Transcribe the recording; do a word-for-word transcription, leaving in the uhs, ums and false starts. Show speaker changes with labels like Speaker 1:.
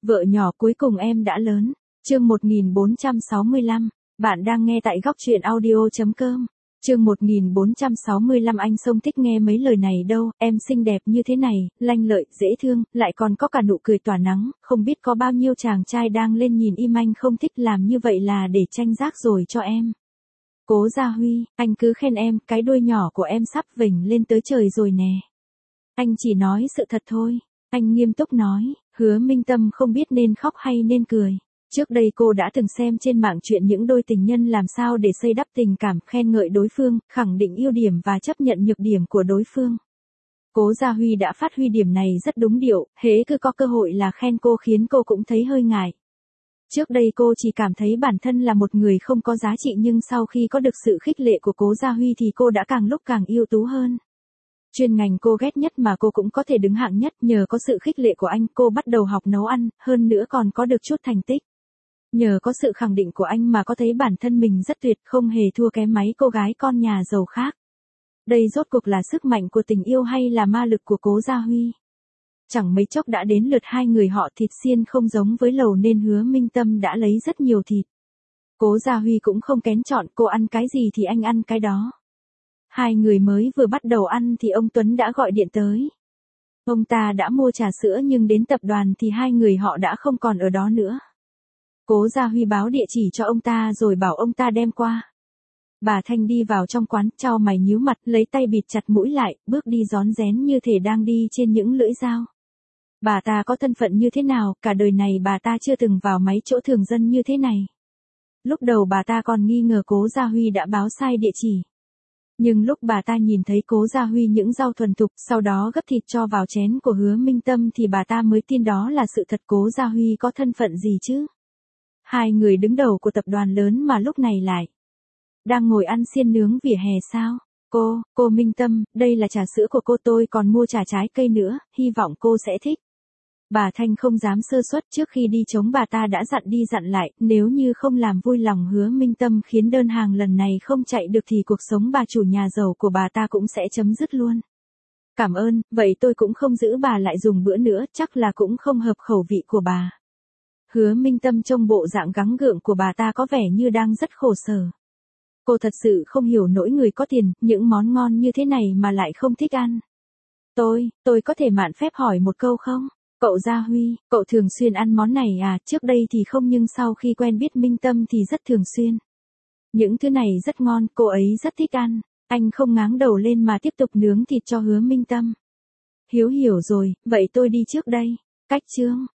Speaker 1: Vợ nhỏ cuối cùng em đã lớn. Chương một nghìn bốn trăm sáu mươi lăm. Bạn đang nghe tại góc truyện audio.com. Chương một nghìn bốn trăm sáu mươi lăm. Anh Sông thích nghe mấy lời này đâu, em xinh đẹp như thế này, lanh lợi, dễ thương, lại còn có cả nụ cười tỏa nắng, không biết có bao nhiêu chàng trai đang lên nhìn im. Anh không thích làm như vậy là để tranh giác rồi cho em. Cố Gia Huy, anh cứ khen em, cái đuôi nhỏ của em sắp vểnh lên tới trời rồi nè. Anh chỉ nói sự thật thôi. Anh nghiêm túc nói. Hứa Minh Tâm không biết nên khóc hay nên cười. Trước đây cô đã từng xem trên mạng chuyện những đôi tình nhân làm sao để xây đắp tình cảm, khen ngợi đối phương, khẳng định ưu điểm và chấp nhận nhược điểm của đối phương. Cố Gia Huy đã phát huy điểm này rất đúng điệu, hễ cứ có cơ hội là khen cô khiến cô cũng thấy hơi ngại. Trước đây cô chỉ cảm thấy bản thân là một người không có giá trị, nhưng sau khi có được sự khích lệ của Cố Gia Huy thì cô đã càng lúc càng ưu tú hơn. Chuyên ngành cô ghét nhất mà cô cũng có thể đứng hạng nhất, nhờ có sự khích lệ của anh cô bắt đầu học nấu ăn, hơn nữa còn có được chút thành tích. Nhờ có sự khẳng định của anh mà có thấy bản thân mình rất tuyệt, không hề thua kém mấy cô gái con nhà giàu khác. Đây rốt cuộc là sức mạnh của tình yêu hay là ma lực của Cố Gia Huy? Chẳng mấy chốc đã đến lượt hai người họ. Thịt xiên không giống với lẩu nên Hứa Minh Tâm đã lấy rất nhiều thịt. Cố Gia Huy cũng không kén chọn, cô ăn cái gì thì anh ăn cái đó. Hai người mới vừa bắt đầu ăn thì ông Tuấn đã gọi điện tới. Ông ta đã mua trà sữa nhưng đến tập đoàn thì hai người họ đã không còn ở đó nữa. Cố Gia Huy báo địa chỉ cho ông ta rồi bảo ông ta đem qua. Bà Thanh đi vào trong quán, chau mày nhíu mặt, lấy tay bịt chặt mũi lại, bước đi rón rén như thể đang đi trên những lưỡi dao. Bà ta có thân phận như thế nào, cả đời này bà ta chưa từng vào mấy chỗ thường dân như thế này. Lúc đầu bà ta còn nghi ngờ Cố Gia Huy đã báo sai địa chỉ. Nhưng lúc bà ta nhìn thấy Cố Gia Huy những rau thuần thục, sau đó gấp thịt cho vào chén của Hứa Minh Tâm thì bà ta mới tin đó là sự thật. Cố Gia Huy có thân phận gì chứ? Hai người đứng đầu của tập đoàn lớn mà lúc này lại đang ngồi ăn xiên nướng vỉa hè sao? Cô, cô Minh Tâm, đây là trà sữa của cô, tôi còn mua trà trái cây nữa, hy vọng cô sẽ thích. Bà Thanh không dám sơ suất, trước khi đi trống bà ta đã dặn đi dặn lại, nếu như không làm vui lòng Hứa Minh Tâm khiến đơn hàng lần này không chạy được thì cuộc sống bà chủ nhà giàu của bà ta cũng sẽ chấm dứt luôn. Cảm ơn, vậy tôi cũng không giữ bà lại dùng bữa nữa, chắc là cũng không hợp khẩu vị của bà. Hứa Minh Tâm trông bộ dạng gắng gượng của bà ta có vẻ như đang rất khổ sở. Cô thật sự không hiểu nỗi người có tiền, những món ngon như thế này mà lại không thích ăn. Tôi, tôi có thể mạn phép hỏi một câu không? Cậu Gia Huy, cậu thường xuyên ăn món này à? Trước đây thì không nhưng sau khi quen biết Minh Tâm thì rất thường xuyên. Những thứ này rất ngon, cô ấy rất thích ăn. Anh không ngáng đầu lên mà tiếp tục nướng thịt cho Hứa Minh Tâm. Hiếu hiểu rồi, vậy tôi đi trước đây. Cách chương.